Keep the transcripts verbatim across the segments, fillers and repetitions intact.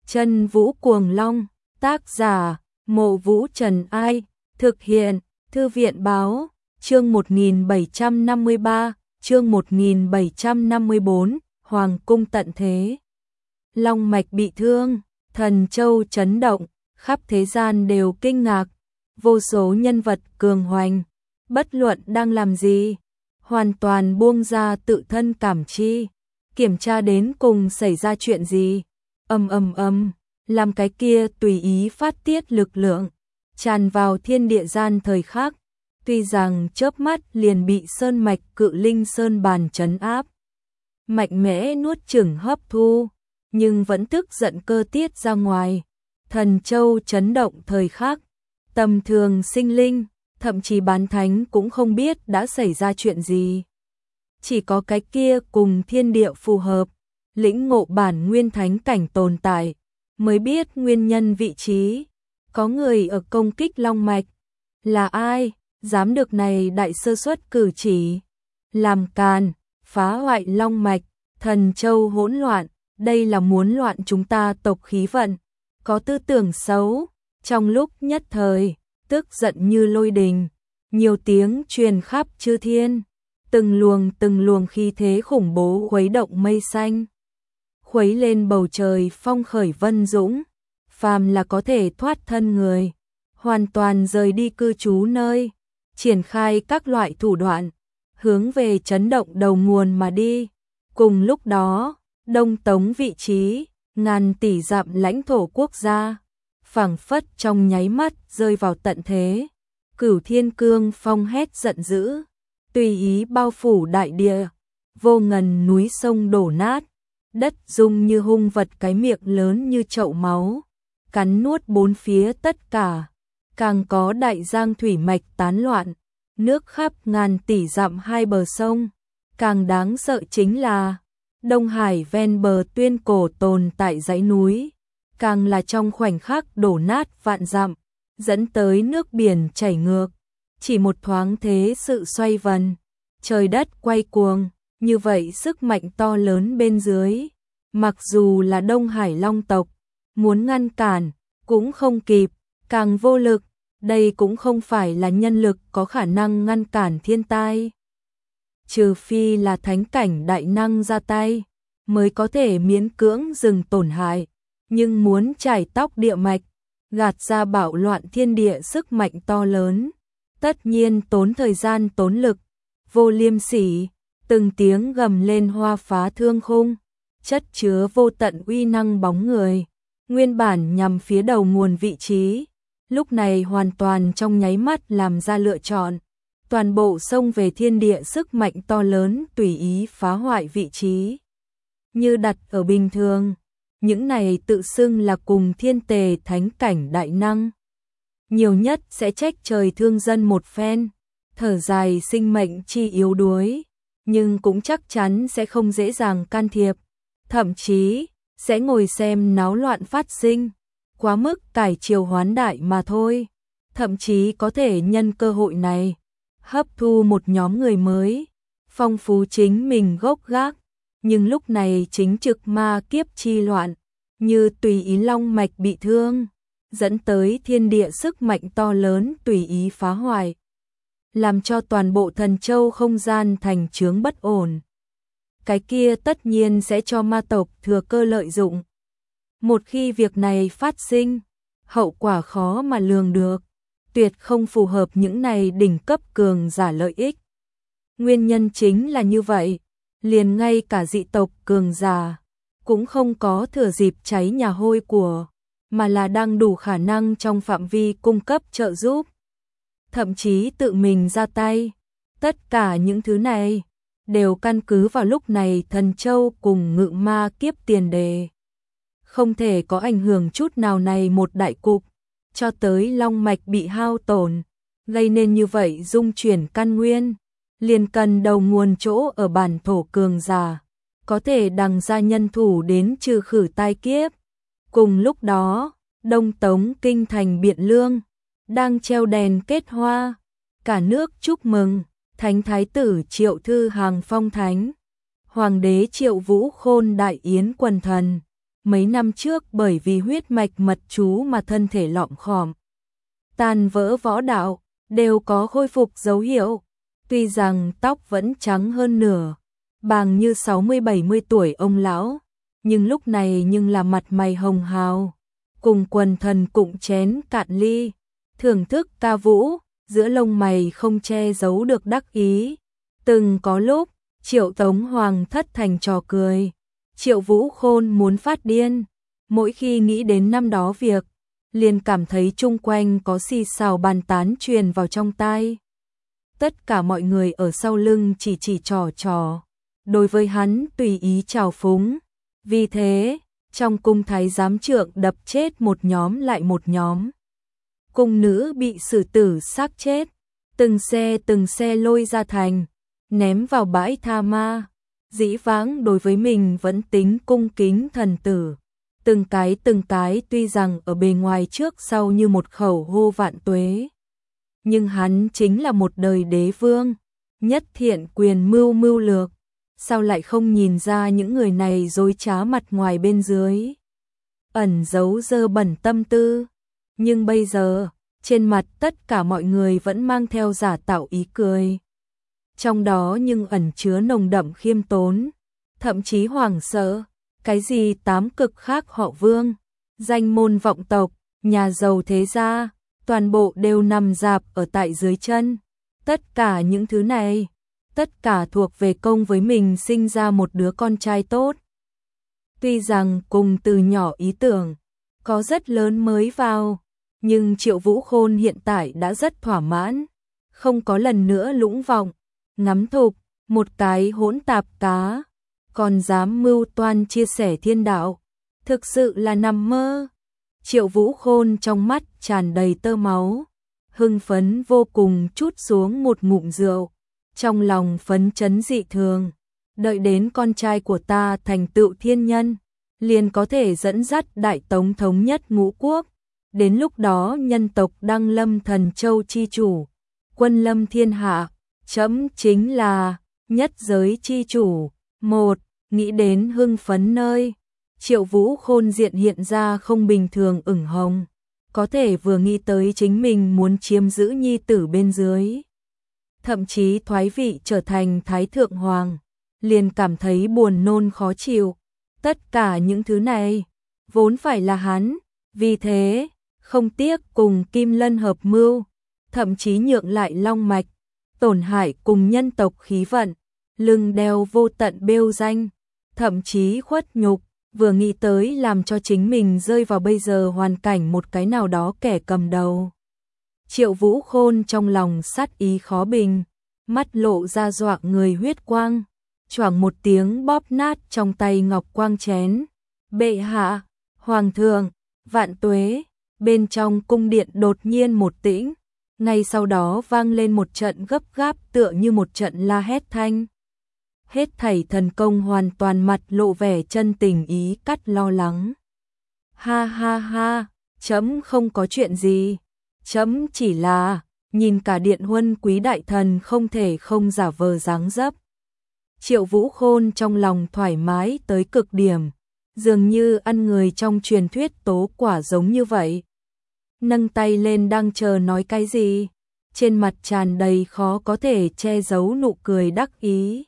Chân Vũ Cuồng Long, tác giả, Mộ Vũ Trần Ai, thực hiện, Thư viện Báo, chương một nghìn bảy trăm năm mươi ba, chương một nghìn bảy trăm năm mươi bốn, Hoàng cung tận thế. Long mạch bị thương, Thần Châu chấn động, khắp thế gian đều kinh ngạc, vô số nhân vật cường hoành, bất luận đang làm gì, hoàn toàn buông ra tự thân cảm chi, kiểm tra đến cùng xảy ra chuyện gì. Ầm ầm ầm, làm cái kia tùy ý phát tiết lực lượng, tràn vào thiên địa gian thời khắc, tuy rằng chớp mắt liền bị sơn mạch cự linh sơn bàn trấn áp, mạnh mẽ nuốt chửng hấp thu, nhưng vẫn tức giận cơ tiết ra ngoài. Thần Châu chấn động thời khắc, tầm thường sinh linh, thậm chí bán thánh cũng không biết đã xảy ra chuyện gì. Chỉ có cái kia cùng thiên địa phù hợp, lĩnh ngộ bản nguyên thánh cảnh tồn tại, mới biết nguyên nhân vị trí. Có người ở công kích long mạch, là ai, dám được này đại sơ suất cử chỉ, làm càn, phá hoại long mạch, Thần Châu hỗn loạn, đây là muốn loạn chúng ta tộc khí vận, có tư tưởng xấu. Trong lúc nhất thời, tức giận như lôi đình, nhiều tiếng truyền khắp chư thiên, từng luồng từng luồng khí thế khủng bố khuấy động mây xanh, khuấy lên bầu trời phong khởi vân dũng, phàm là có thể thoát thân người, hoàn toàn rời đi cư trú nơi, triển khai các loại thủ đoạn, hướng về chấn động đầu nguồn mà đi. Cùng lúc đó, Đông Tống vị trí, ngàn tỷ dặm lãnh thổ quốc gia, phảng phất trong nháy mắt rơi vào tận thế. Cửu Thiên Cương Phong hét giận dữ, tùy ý bao phủ đại địa, vô ngần núi sông đổ nát, đất rung như hung vật cái miệng lớn như chậu máu, cắn nuốt bốn phía tất cả, càng có đại giang thủy mạch tán loạn, nước khắp ngàn tỷ dặm hai bờ sông. Càng đáng sợ chính là Đông Hải ven bờ tuyên cổ tồn tại dãy núi, càng là trong khoảnh khắc đổ nát vạn dặm, dẫn tới nước biển chảy ngược, chỉ một thoáng thế sự xoay vần, trời đất quay cuồng, như vậy sức mạnh to lớn bên dưới, mặc dù là Đông Hải Long tộc, muốn ngăn cản, cũng không kịp, càng vô lực, đây cũng không phải là nhân lực có khả năng ngăn cản thiên tai. Trừ phi là thánh cảnh đại năng ra tay, mới có thể miễn cưỡng dừng tổn hại, nhưng muốn chải tóc địa mạch, gạt ra bạo loạn thiên địa sức mạnh to lớn, tất nhiên tốn thời gian tốn lực, vô liêm sỉ, từng tiếng gầm lên hoa phá thương khung, chất chứa vô tận uy năng bóng người, nguyên bản nhằm phía đầu nguồn vị trí, lúc này hoàn toàn trong nháy mắt làm ra lựa chọn. Toàn bộ xông về thiên địa sức mạnh to lớn tùy ý phá hoại vị trí. Như đặt ở bình thường, những này tự xưng là cùng thiên tề thánh cảnh đại năng. Nhiều nhất sẽ trách trời thương dân một phen, thở dài sinh mệnh chi yếu đuối, nhưng cũng chắc chắn sẽ không dễ dàng can thiệp, thậm chí sẽ ngồi xem náo loạn phát sinh, quá mức cải triều hoán đại mà thôi, thậm chí có thể nhân cơ hội này hấp thu một nhóm người mới, phong phú chính mình gốc gác, nhưng lúc này chính trực ma kiếp chi loạn, như tùy ý long mạch bị thương, dẫn tới thiên địa sức mạnh to lớn tùy ý phá hoại, làm cho toàn bộ Thần Châu không gian thành chướng bất ổn. Cái kia tất nhiên sẽ cho ma tộc thừa cơ lợi dụng. Một khi việc này phát sinh, hậu quả khó mà lường được, tuyệt không phù hợp những này đỉnh cấp cường giả lợi ích. Nguyên nhân chính là như vậy, liền ngay cả dị tộc cường giả cũng không có thừa dịp cháy nhà hôi của, mà là đang đủ khả năng trong phạm vi cung cấp trợ giúp, thậm chí tự mình ra tay. Tất cả những thứ này đều căn cứ vào lúc này Thần Châu cùng ngự ma kiếp tiền đề, không thể có ảnh hưởng chút nào này một đại cục, cho tới long mạch bị hao tổn, gây nên như vậy dung chuyển căn nguyên, liền cần đầu nguồn chỗ ở bản thổ cường giả, có thể đằng ra nhân thủ đến trừ khử tai kiếp. Cùng lúc đó, Đông Tống kinh thành Biện Lương đang treo đèn kết hoa, cả nước chúc mừng, Thánh Thái tử Triệu Thư Hàng phong thánh, Hoàng đế Triệu Vũ Khôn đại yến quần thần, mấy năm trước bởi vì huyết mạch mật chú mà thân thể lọm khòm, tan vỡ võ đạo, đều có khôi phục dấu hiệu. Tuy rằng tóc vẫn trắng hơn nửa, bàng như sáu mươi bảy mươi tuổi ông lão, nhưng lúc này nhưng là mặt mày hồng hào, cùng quần thần cụng chén cạn ly, thưởng thức ca vũ, giữa lông mày không che giấu được đắc ý. Từng có lúc, Triệu Tống Hoàng thất thành trò cười, Triệu Vũ Khôn muốn phát điên, mỗi khi nghĩ đến năm đó việc, liền cảm thấy chung quanh có xì xào bàn tán truyền vào trong tai. Tất cả mọi người ở sau lưng chỉ chỉ trò trò, đối với hắn tùy ý trào phúng. Vì thế, trong cung thái giám trượng đập chết một nhóm lại một nhóm. Cung nữ bị xử tử xác chết, từng xe từng xe lôi ra thành, ném vào bãi tha ma. Dĩ vãng đối với mình vẫn tính cung kính thần tử, từng cái từng cái tuy rằng ở bề ngoài trước sau như một khẩu hô vạn tuế, nhưng hắn chính là một đời đế vương, nhất thiện quyền mưu mưu lược, sao lại không nhìn ra những người này dối trá mặt ngoài bên dưới, ẩn giấu dơ bẩn tâm tư. Nhưng bây giờ, trên mặt tất cả mọi người vẫn mang theo giả tạo ý cười, trong đó nhưng ẩn chứa nồng đậm khiêm tốn, thậm chí hoảng sợ. Cái gì tám cực khác họ Vương, danh môn vọng tộc, nhà giàu thế gia, toàn bộ đều nằm rạp ở tại dưới chân. Tất cả những thứ này, tất cả thuộc về công với mình sinh ra một đứa con trai tốt. Tuy rằng cùng từ nhỏ ý tưởng có rất lớn mới vào, nhưng Triệu Vũ Khôn hiện tại đã rất thỏa mãn, không có lần nữa lũng vọng, ngắm thục, một cái hỗn tạp cá, còn dám mưu toan chia sẻ thiên đạo, thực sự là nằm mơ. Triệu Vũ Khôn trong mắt tràn đầy tơ máu, hưng phấn vô cùng trút xuống một ngụm rượu, trong lòng phấn chấn dị thường, đợi đến con trai của ta thành tựu thiên nhân, liền có thể dẫn dắt đại tống thống nhất ngũ quốc, đến lúc đó nhân tộc đăng lâm thần châu chi chủ, quân lâm thiên hạ, chấm chính là nhất giới chi chủ. Một, nghĩ đến hưng phấn nơi, Triệu Vũ Khôn diện hiện ra không bình thường ửng hồng, có thể vừa nghĩ tới chính mình muốn chiếm giữ nhi tử bên dưới, thậm chí thoái vị trở thành Thái Thượng Hoàng, liền cảm thấy buồn nôn khó chịu. Tất cả những thứ này, vốn phải là hắn, vì thế, không tiếc cùng Kim Lân hợp mưu, thậm chí nhượng lại long mạch, tổn hại cùng nhân tộc khí vận, lưng đeo vô tận bêu danh, thậm chí khuất nhục, vừa nghĩ tới làm cho chính mình rơi vào bây giờ hoàn cảnh một cái nào đó kẻ cầm đầu. Triệu Vũ Khôn trong lòng sát ý khó bình, mắt lộ ra dọa người huyết quang, choảng một tiếng bóp nát trong tay ngọc quang chén. Bệ hạ, hoàng thượng, vạn tuế. Bên trong cung điện đột nhiên một tĩnh, ngay sau đó vang lên một trận gấp gáp tựa như một trận la hét thanh. Hết thảy thần công hoàn toàn mặt lộ vẻ chân tình ý cắt lo lắng. Ha ha ha, chấm không có chuyện gì, chấm chỉ là nhìn cả điện huân quý đại thần không thể không giả vờ dáng dấp. Triệu Vũ Khôn trong lòng thoải mái tới cực điểm, dường như ăn người trong truyền thuyết tố quả giống như vậy. Nâng tay lên đang chờ nói cái gì, trên mặt tràn đầy khó có thể che giấu nụ cười đắc ý.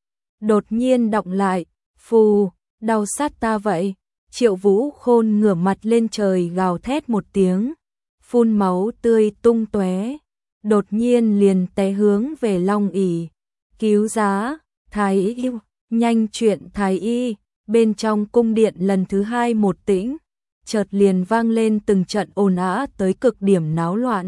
Đột nhiên đọng lại, phù, đau sát ta vậy. Triệu Vũ Khôn ngửa mặt lên trời gào thét một tiếng, phun máu tươi tung tóe, đột nhiên liền té hướng về Long ỷ. Cứu giá, thái y, nhanh chuyện thái y. Bên trong cung điện lần thứ hai một tĩnh, chợt liền vang lên từng trận ồn ào tới cực điểm náo loạn.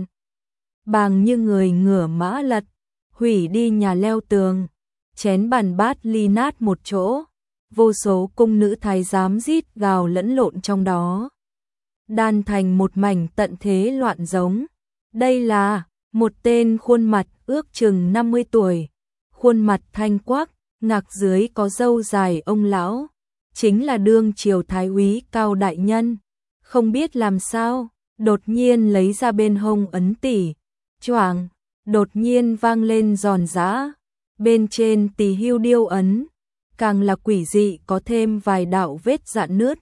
Bàng như người ngửa mã lật, hủy đi nhà leo tường, chén bàn bát ly nát một chỗ, vô số cung nữ thái giám rít gào lẫn lộn trong đó, đan thành một mảnh tận thế loạn giống. Đây là một tên khuôn mặt ước chừng năm mươi tuổi, khuôn mặt thanh quắc, ngạc dưới có râu dài ông lão, chính là đương triều thái úy Cao đại nhân. Không biết làm sao, đột nhiên lấy ra bên hông ấn tỷ, choàng, đột nhiên vang lên giòn giã, bên trên tỳ hưu điêu ấn, càng là quỷ dị có thêm vài đạo vết rạn nứt,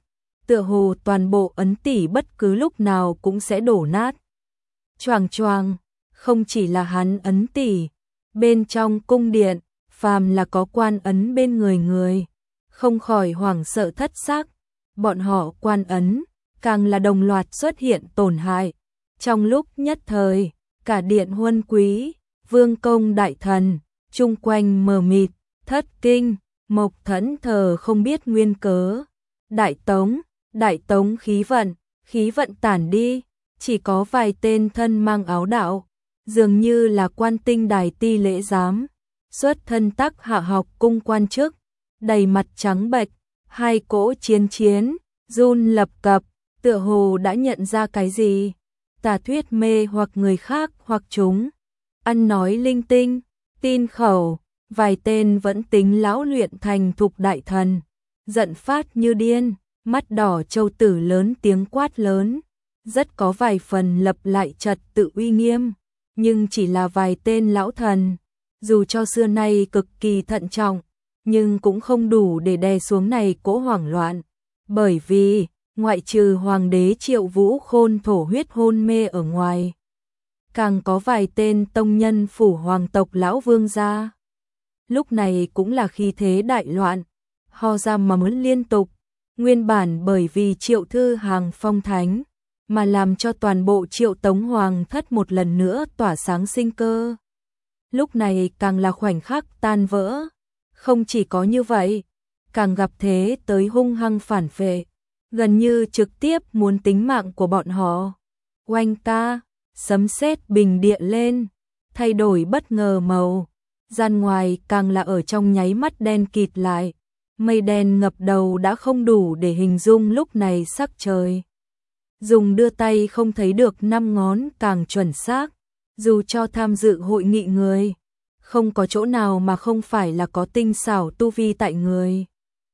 tựa hồ toàn bộ ấn tỷ bất cứ lúc nào cũng sẽ đổ nát. Choàng choàng, không chỉ là hắn ấn tỷ, bên trong cung điện, phàm là có quan ấn bên người người, không khỏi hoảng sợ thất xác, bọn họ quan ấn, càng là đồng loạt xuất hiện tổn hại. Trong lúc nhất thời, cả điện huân quý, vương công đại thần, chung quanh mờ mịt, thất kinh, mộc thẫn thờ không biết nguyên cớ. Đại tống, đại tống khí vận, khí vận tản đi, chỉ có vài tên thân mang áo đạo, dường như là quan tinh đài ti lễ giám, xuất thân tắc hạ học cung quan chức, đầy mặt trắng bệch, hai cỗ chiến chiến, run lập cập, tựa hồ đã nhận ra cái gì, tà thuyết mê hoặc người khác hoặc chúng, ăn nói linh tinh, tin khẩu, vài tên vẫn tính lão luyện thành thục đại thần, giận phát như điên, mắt đỏ châu tử lớn tiếng quát lớn, rất có vài phần lập lại trật tự uy nghiêm, nhưng chỉ là vài tên lão thần, dù cho xưa nay cực kỳ thận trọng, nhưng cũng không đủ để đè xuống này cỗ hoảng loạn, bởi vì ngoại trừ hoàng đế Triệu Vũ Khôn thổ huyết hôn mê ở ngoài, càng có vài tên tông nhân phủ hoàng tộc lão vương gia. Lúc này cũng là khí thế đại loạn, ho ra mà muốn liên tục, nguyên bản bởi vì Triệu Thư Hàng phong thánh, mà làm cho toàn bộ Triệu Tống Hoàng thất một lần nữa tỏa sáng sinh cơ. Lúc này càng là khoảnh khắc tan vỡ, không chỉ có như vậy, càng gặp thế tới hung hăng phản phệ, gần như trực tiếp muốn tính mạng của bọn họ. Oanh ca, sấm sét bình địa lên, thay đổi bất ngờ màu, gian ngoài càng là ở trong nháy mắt đen kịt lại, mây đen ngập đầu đã không đủ để hình dung lúc này sắc trời. Dùng đưa tay không thấy được năm ngón càng chuẩn xác, dù cho tham dự hội nghị người, không có chỗ nào mà không phải là có tinh xảo tu vi tại người.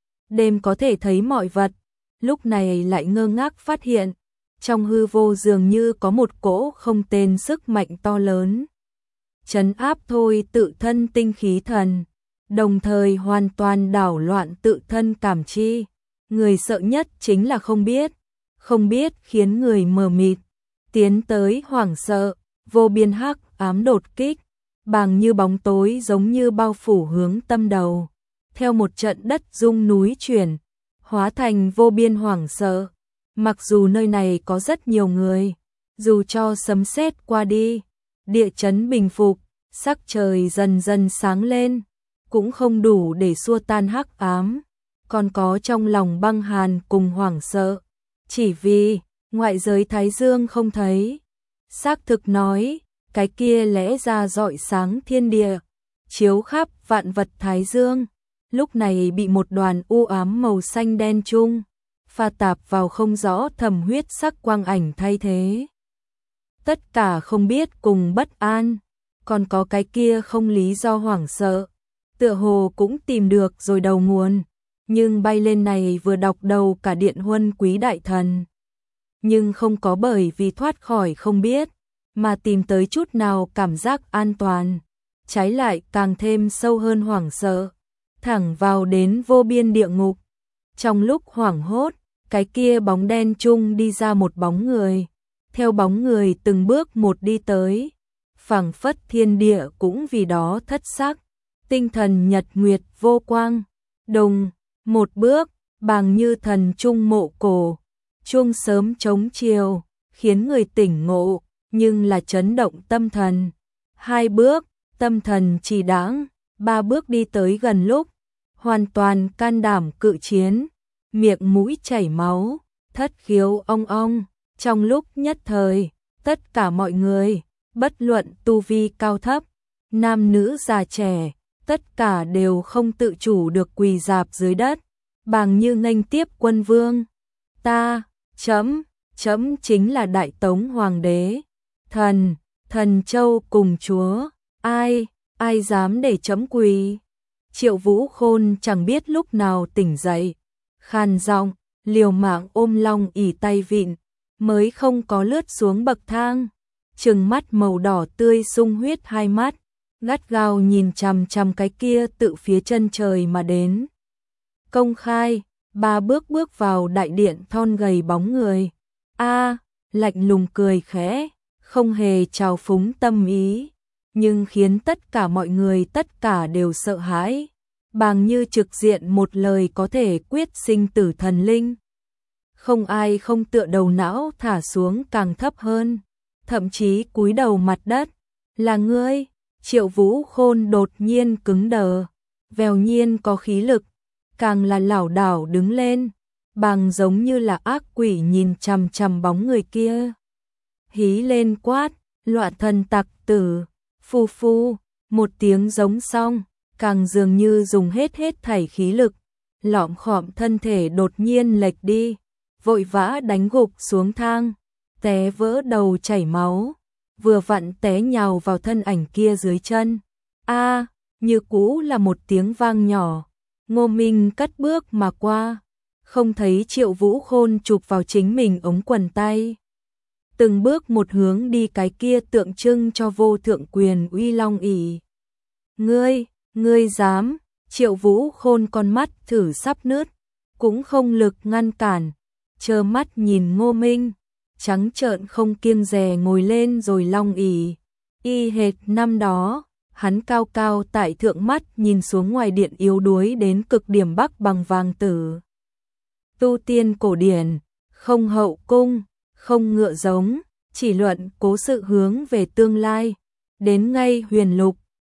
Đêm có thể thấy mọi vật, lúc này lại ngơ ngác phát hiện, trong hư vô dường như có một cỗ không tên sức mạnh to lớn. Trấn áp thôi tự thân tinh khí thần, đồng thời hoàn toàn đảo loạn tự thân cảm chi. Người sợ nhất chính là không biết, không biết khiến người mờ mịt, tiến tới hoảng sợ, vô biên hắc ám đột kích, bàng như bóng tối giống như bao phủ hướng tâm đầu. Theo một trận đất rung núi chuyển, hóa thành vô biên hoảng sợ, mặc dù nơi này có rất nhiều người, dù cho sấm sét qua đi, địa chấn bình phục, sắc trời dần dần sáng lên, cũng không đủ để xua tan hắc ám, còn có trong lòng băng hàn cùng hoảng sợ, chỉ vì ngoại giới thái dương không thấy. Xác thực nói, cái kia lẽ ra rọi sáng thiên địa, chiếu khắp vạn vật thái dương, lúc này bị một đoàn u ám màu xanh đen chung, pha tạp vào không rõ thầm huyết sắc quang ảnh thay thế. Tất cả không biết cùng bất an, còn có cái kia không lý do hoảng sợ, tựa hồ cũng tìm được rồi đầu nguồn, nhưng bay lên này vừa đọc đầu cả điện huân quý đại thần. Nhưng không có bởi vì thoát khỏi không biết, mà tìm tới chút nào cảm giác an toàn, trái lại càng thêm sâu hơn hoảng sợ, thẳng vào đến vô biên địa ngục. Trong lúc hoảng hốt, cái kia bóng đen chung đi ra một bóng người, theo bóng người từng bước một đi tới, phảng phất thiên địa cũng vì đó thất sắc, tinh thần nhật nguyệt vô quang, đùng, một bước, bàng như thần trung mộ cổ, chuông sớm chống chiều, khiến người tỉnh ngộ, nhưng là chấn động tâm thần. Hai bước, tâm thần trì đãng, ba bước đi tới gần lúc, hoàn toàn can đảm cự chiến, miệng mũi chảy máu, thất khiếu ong ong, trong lúc nhất thời, tất cả mọi người, bất luận tu vi cao thấp, nam nữ già trẻ, tất cả đều không tự chủ được quỳ rạp dưới đất, bàng như nghênh tiếp quân vương. Ta, chấm, chấm chính là Đại Tống Hoàng đế, thần, thần châu cùng chúa, ai, ai dám để chấm quỳ. Triệu Vũ Khôn chẳng biết lúc nào tỉnh dậy, khan giọng, liều mạng ôm long ỉ tay vịn, mới không có lướt xuống bậc thang, trừng mắt màu đỏ tươi sung huyết hai mắt, gắt gao nhìn chằm chằm cái kia tự phía chân trời mà đến. Công khai, Ba bước bước vào đại điện thon gầy bóng người. A, lạnh lùng cười khẽ, không hề trào phúng tâm ý, nhưng khiến tất cả mọi người tất cả đều sợ hãi. Bàng như trực diện một lời có thể quyết sinh tử thần linh. Không ai không tựa đầu não thả xuống càng thấp hơn, thậm chí cúi đầu mặt đất. Là ngươi? Triệu Vũ Khôn đột nhiên cứng đờ, vèo nhiên có khí lực, càng là lảo đảo đứng lên. Bàng giống như là ác quỷ nhìn chằm chằm bóng người kia. Hí lên quát, loạn thần tặc tử, phu phu, một tiếng giống xong, càng dường như dùng hết hết thảy khí lực, lõm khõm thân thể đột nhiên lệch đi, vội vã đánh gục xuống thang, té vỡ đầu chảy máu, vừa vặn té nhào vào thân ảnh kia dưới chân. A, như cũ là một tiếng vang nhỏ, Ngô Minh cất bước mà qua, không thấy Triệu Vũ Khôn chụp vào chính mình ống quần tay. Từng bước một hướng đi cái kia tượng trưng cho vô thượng quyền uy long ỷ. Ngươi, ngươi dám? Triệu Vũ Khôn con mắt thử sắp nứt, cũng không lực ngăn cản, trơ mắt nhìn Ngô Minh, trắng trợn không kiêng dè ngồi lên rồi long ỷ. Y hệt năm đó, hắn cao cao tại thượng mắt nhìn xuống ngoài điện yếu đuối đến cực điểm Bắc Bằng Vàng Tử. Tu tiên cổ điển, không hậu cung, không ngựa giống, chỉ luận cố sự hướng về tương lai, đến ngay huyền lục,